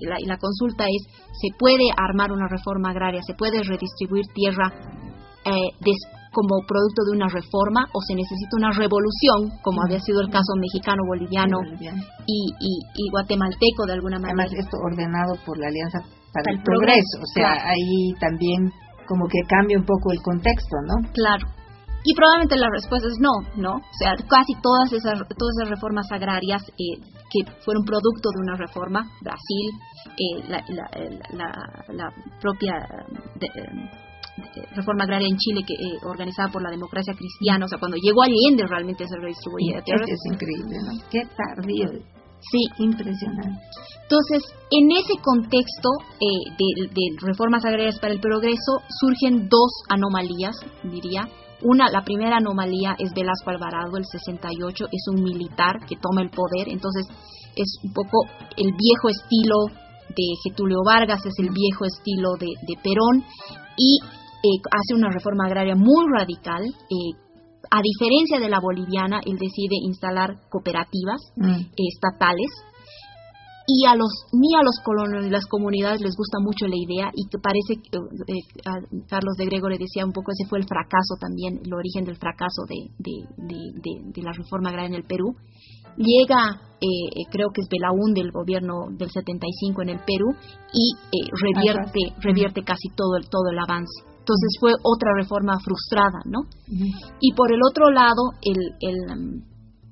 la consulta es, ¿se puede armar una reforma agraria? ¿Se puede redistribuir tierra como producto de una reforma, o se necesita una revolución, como había sido el caso mexicano, boliviano y guatemalteco de alguna manera? Además, esto ordenado por la Alianza para el Progreso, o sea, claro. Ahí también como que cambia un poco el contexto, ¿no? Claro. Y probablemente la respuesta es no, o sea, casi todas esas reformas agrarias que fueron producto de una reforma, Brasil, la propia reforma agraria en Chile, organizada por la democracia cristiana, o sea, cuando llegó Allende realmente se redistribuía la tierra. Es increíble, ¿no? Qué tardío. Sí, impresionante. Entonces, en ese contexto de reformas agrarias para el progreso, surgen dos anomalías, diría. La primera anomalía es Velasco Alvarado, el 68, es un militar que toma el poder, entonces es un poco el viejo estilo de Getúlio Vargas, es el viejo estilo de Perón, y hace una reforma agraria muy radical. A diferencia de la boliviana, él decide instalar cooperativas estatales, y ni a los colonos ni a las comunidades les gusta mucho la idea, y que parece Carlos de Gregory decía un poco, ese fue el fracaso también, el origen del fracaso de la reforma agraria en el Perú. Llega, creo que es Belaún del gobierno del 75 en el Perú, y revierte casi todo el avance. Entonces fue otra reforma frustrada, ¿no? Y por el otro lado, el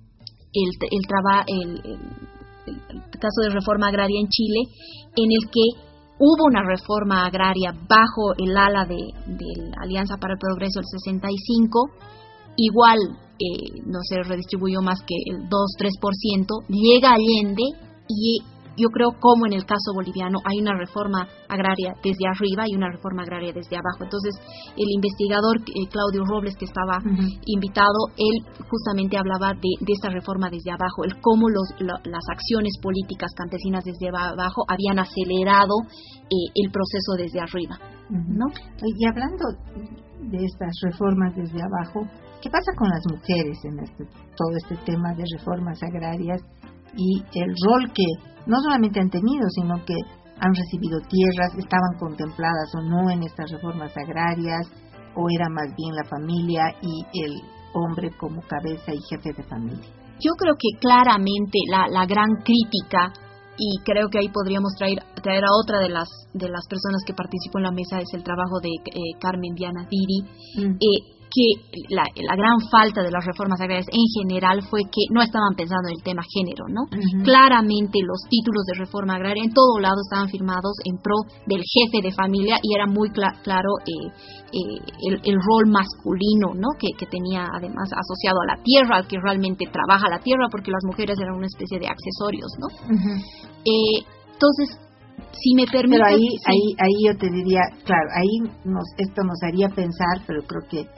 caso de reforma agraria en Chile, en el que hubo una reforma agraria bajo el ala de la Alianza para el Progreso del 65, igual no se redistribuyó más que el 2-3%, llega Allende, y yo creo, como en el caso boliviano, hay una reforma agraria desde arriba y una reforma agraria desde abajo. Entonces, el investigador Claudio Robles, que estaba invitado, él justamente hablaba de esta reforma desde abajo, el cómo las acciones políticas campesinas desde abajo habían acelerado el proceso desde arriba, ¿no? Y hablando de estas reformas desde abajo, ¿qué pasa con las mujeres en todo este tema de reformas agrarias y el rol que no solamente han tenido, sino que han recibido tierras, estaban contempladas o no en estas reformas agrarias, o era más bien la familia y el hombre como cabeza y jefe de familia? Yo creo que claramente la gran crítica, y creo que ahí podríamos traer a otra de las personas que participó en la mesa, es el trabajo de Carmen Diana Diri, que la gran falta de las reformas agrarias en general fue que no estaban pensando en el tema género, ¿no? Claramente los títulos de reforma agraria en todo lado estaban firmados en pro del jefe de familia, y era muy claro el rol masculino, ¿no? Que tenía además asociado a la tierra, al que realmente trabaja la tierra, porque las mujeres eran una especie de accesorios, ¿no? Entonces, si me permites... Pero ahí yo te diría, claro, ahí esto nos haría pensar, pero creo que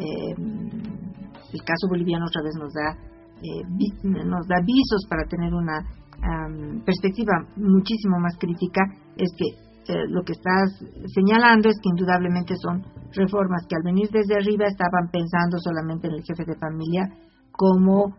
el caso boliviano otra vez nos da visos para tener una perspectiva muchísimo más crítica. Es que lo que estás señalando es que indudablemente son reformas que al venir desde arriba estaban pensando solamente en el jefe de familia como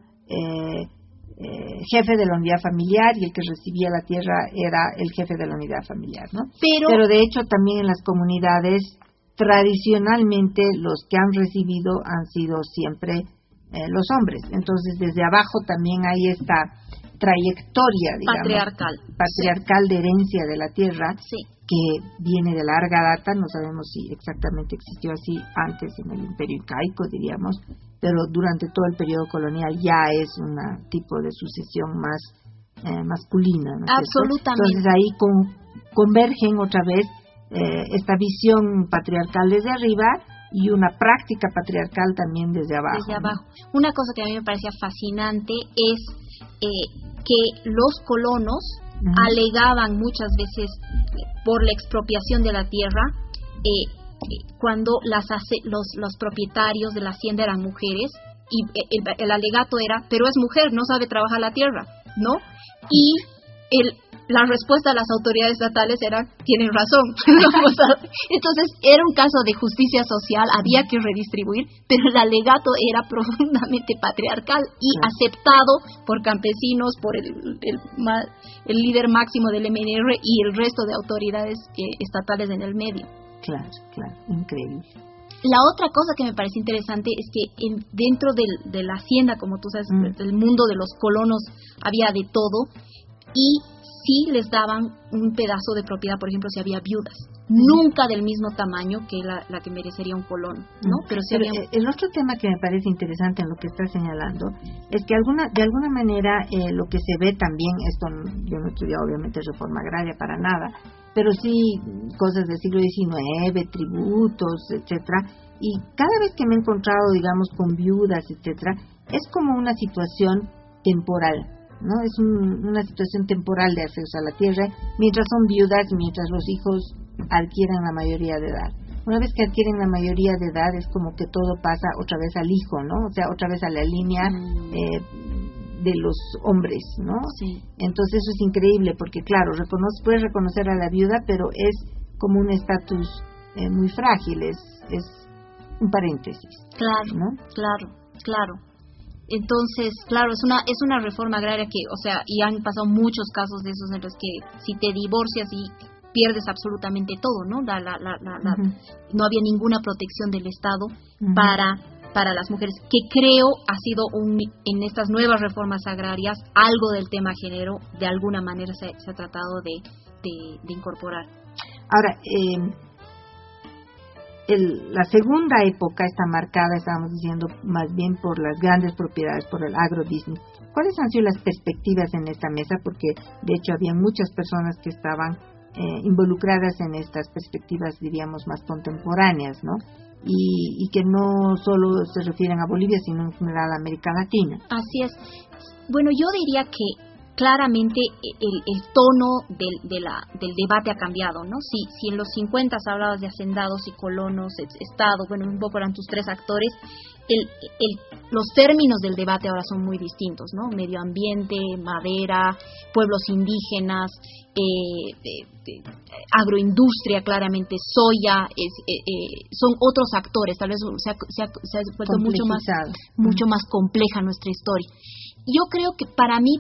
jefe de la unidad familiar, y el que recibía la tierra era el jefe de la unidad familiar, ¿no? Pero de hecho también en las comunidades tradicionalmente los que han recibido han sido siempre los hombres. Entonces desde abajo también hay esta trayectoria, digamos, patriarcal de herencia de la tierra, que viene de larga data. No sabemos si exactamente existió así antes en el Imperio Incaico, diríamos, pero durante todo el periodo colonial ya es un tipo de sucesión más masculina, ¿no? Absolutamente. Entonces ahí convergen otra vez esta visión patriarcal desde arriba y una práctica patriarcal también desde abajo. Desde abajo. Una cosa que a mí me parecía fascinante es que los colonos alegaban muchas veces por la expropiación de la tierra, cuando los propietarios de la hacienda eran mujeres, y el alegato era, pero es mujer, no sabe trabajar la tierra, ¿no? Y la respuesta a las autoridades estatales era, tienen razón. Entonces era un caso de justicia social, había que redistribuir, pero el alegato era profundamente patriarcal y aceptado por campesinos, por el líder máximo del MNR y el resto de autoridades estatales en el medio. Claro, increíble. La otra cosa que me parece interesante es que dentro de la hacienda, como tú sabes, del mundo de los colonos había de todo, y sí les daban un pedazo de propiedad, por ejemplo, si había viudas. Nunca del mismo tamaño que la que merecería un colono, ¿no? Pero el otro tema que me parece interesante en lo que estás señalando es que de alguna manera lo que se ve también, esto yo no he estudiado obviamente reforma agraria para nada, pero sí cosas del siglo XIX, tributos, etcétera, y cada vez que me he encontrado, digamos, con viudas, etcétera, es como una situación temporal, ¿no? Es una situación temporal de acceso a la tierra, mientras son viudas, mientras los hijos adquieren la mayoría de edad. Una vez que adquieren la mayoría de edad es como que todo pasa otra vez al hijo, ¿no? O sea, otra vez a la línea de los hombres, ¿no? Sí. Entonces eso es increíble porque, claro, puedes reconocer a la viuda, pero es como un estatus muy frágil, es un paréntesis. Claro, ¿no? Claro. Entonces, claro, es una reforma agraria que, o sea, y han pasado muchos casos de esos en los que si te divorcias y pierdes absolutamente todo, ¿no? No había ninguna protección del Estado para las mujeres, que creo ha sido en estas nuevas reformas agrarias algo del tema género, de alguna manera se ha tratado de incorporar. Ahora, la segunda época está marcada, estábamos diciendo, más bien por las grandes propiedades, por el agrobusiness. ¿Cuáles han sido las perspectivas en esta mesa? Porque, de hecho, había muchas personas que estaban involucradas en estas perspectivas, diríamos, más contemporáneas, ¿no? Y que no solo se refieren a Bolivia, sino en general a América Latina. Así es. Bueno, yo diría que claramente el tono del debate ha cambiado, ¿no? Si en los 50 hablabas de hacendados y colonos, Estado, bueno, un poco eran tus tres actores, los términos del debate ahora son muy distintos, ¿no? Medio ambiente, madera, pueblos indígenas, agroindustria, claramente, soya, son otros actores, tal vez se ha vuelto mucho más compleja nuestra historia. Yo creo que para mí,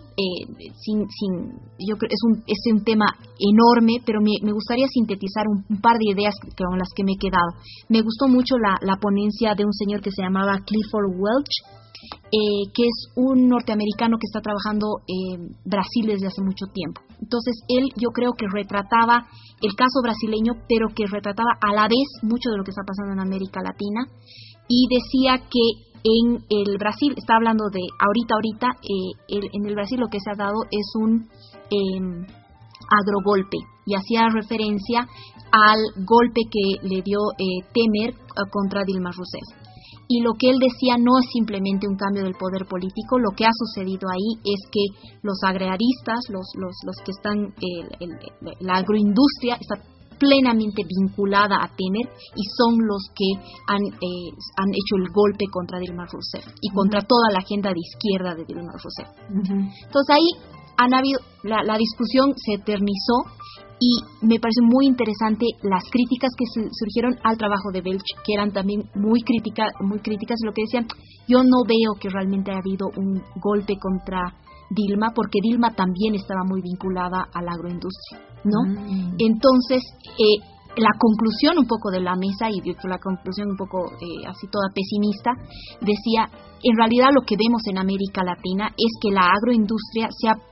yo creo es un tema enorme, pero me gustaría sintetizar un par de ideas con las que me he quedado. Me gustó mucho la ponencia de un señor que se llamaba Clifford Welch, que es un norteamericano que está trabajando en Brasil desde hace mucho tiempo. Entonces, él yo creo que retrataba el caso brasileño, pero que retrataba a la vez mucho de lo que está pasando en América Latina, y decía que en el Brasil, está hablando de ahorita, en el Brasil lo que se ha dado es un agrogolpe, y hacía referencia al golpe que le dio Temer contra Dilma Rousseff. Y lo que él decía no es simplemente un cambio del poder político, lo que ha sucedido ahí es que los agraristas, los que están, la agroindustria está plenamente vinculada a Temer y son los que han hecho el golpe contra Dilma Rousseff y contra toda la agenda de izquierda de Dilma Rousseff. Entonces ahí han habido, la discusión se eternizó, y me parece muy interesante las críticas que surgieron al trabajo de Welch, que eran también muy críticas, lo que decían, yo no veo que realmente haya habido un golpe contra Dilma, porque Dilma también estaba muy vinculada a la agroindustria, ¿no? Entonces, la conclusión un poco de la mesa, y la conclusión un poco así toda pesimista, decía, en realidad lo que vemos en América Latina es que la agroindustria se ha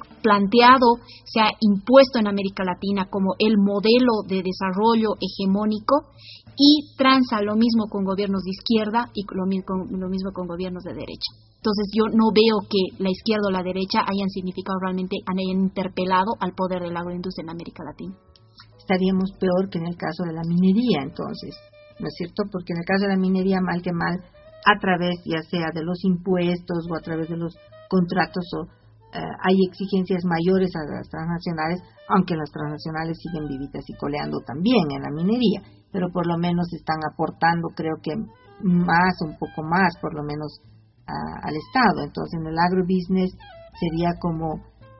impuesto en América Latina como el modelo de desarrollo hegemónico, y transa lo mismo con gobiernos de izquierda y lo mismo con gobiernos de derecha. Entonces yo no veo que la izquierda o la derecha hayan interpelado al poder de la agroindustria en América Latina. Estaríamos peor que en el caso de la minería, entonces, ¿no es cierto? Porque en el caso de la minería, mal que mal, a través ya sea de los impuestos o a través de los contratos, hay exigencias mayores a las transnacionales, aunque las transnacionales siguen vivitas y coleando también en la minería, pero por lo menos están aportando, creo que un poco más, por lo menos al Estado. Entonces en el agrobusiness sería como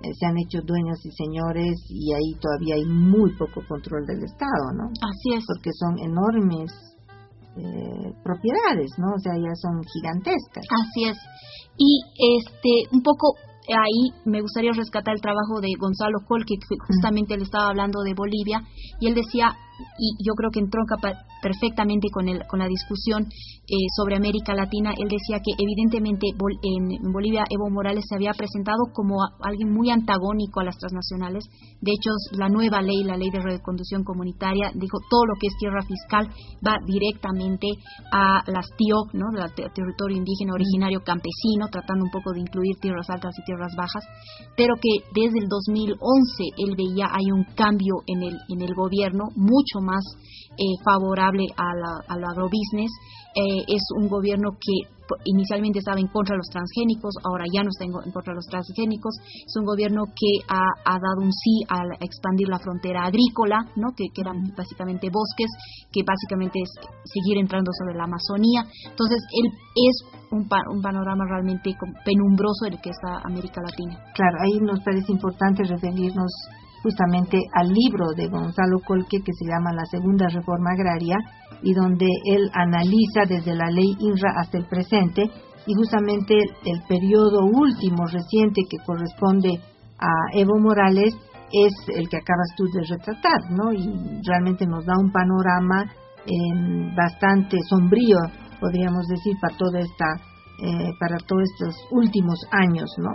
se han hecho dueños y señores, y ahí todavía hay muy poco control del Estado, ¿no? Así es. Porque son enormes propiedades, ¿no? O sea, ya son gigantescas. Así es. Y un poco ahí me gustaría rescatar el trabajo de Gonzalo Colque, que justamente él estaba hablando de Bolivia, y él decía, y yo creo que entronca perfectamente con la discusión sobre América Latina. Él decía que evidentemente en Bolivia Evo Morales se había presentado como alguien muy antagónico a las transnacionales. De hecho, la nueva ley, la ley de reconducción comunitaria, dijo todo lo que es tierra fiscal va directamente a las TIOC, ¿no? Del territorio indígena originario campesino, tratando un poco de incluir tierras altas y tierras bajas, pero que desde el 2011 él veía hay un cambio en el gobierno mucho más favorable a lo agrobusiness. Es un gobierno que inicialmente estaba en contra de los transgénicos, ahora ya no está en contra de los transgénicos. Es un gobierno que ha dado un sí a expandir la frontera agrícola, ¿no? que eran básicamente bosques, que básicamente es seguir entrando sobre la Amazonía. Entonces, él es un panorama realmente penumbroso en el que está América Latina. Claro, ahí nos parece importante referirnos justamente al libro de Gonzalo Colque, que se llama La Segunda Reforma Agraria, y donde él analiza desde la ley INRA hasta el presente, y justamente el periodo último, reciente, que corresponde a Evo Morales, es el que acabas tú de retratar, ¿no? Y realmente nos da un panorama bastante sombrío, podríamos decir, para todos estos últimos años, ¿no?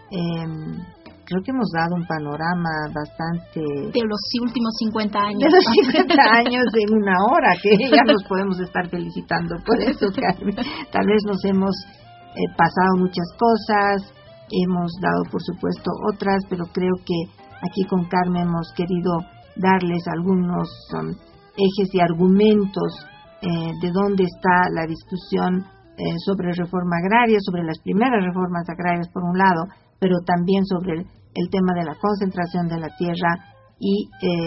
Creo que hemos dado un panorama bastante... De los últimos 50 años. De los 50 años en una hora, que ya nos podemos estar felicitando por eso, Carmen. Tal vez nos hemos pasado muchas cosas, hemos dado, por supuesto, otras, pero creo que aquí con Carmen hemos querido darles algunos ejes y argumentos de dónde está la discusión sobre reforma agraria, sobre las primeras reformas agrarias, por un lado, pero también sobre el tema de la concentración de la tierra y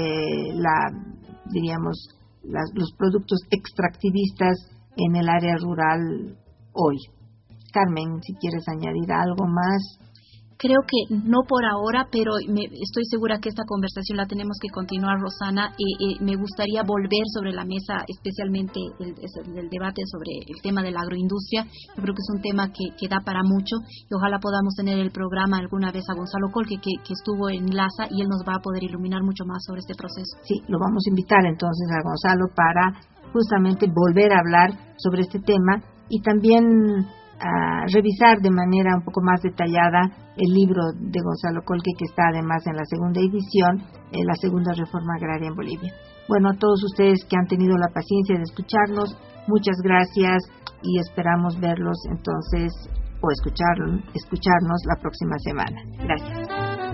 los productos extractivistas en el área rural hoy. Carmen, si quieres añadir algo más. Creo que no por ahora, pero estoy segura que esta conversación la tenemos que continuar, Rosana. Me gustaría volver sobre la mesa, especialmente el debate sobre el tema de la agroindustria. Yo creo que es un tema que da para mucho, y ojalá podamos tener el programa alguna vez a Gonzalo Colque, que estuvo en LASA, y él nos va a poder iluminar mucho más sobre este proceso. Sí, lo vamos a invitar entonces a Gonzalo para justamente volver a hablar sobre este tema y también a revisar de manera un poco más detallada el libro de Gonzalo Colque, que está además en la segunda edición, la segunda reforma agraria en Bolivia. Bueno, a todos ustedes que han tenido la paciencia de escucharnos, muchas gracias y esperamos verlos entonces o escucharnos la próxima semana. Gracias.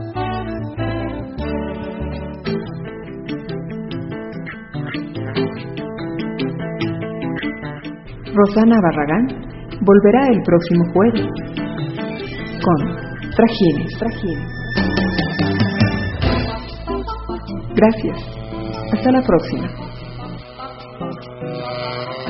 Rosana Barragán volverá el próximo jueves con Trajines. Gracias. Hasta la próxima.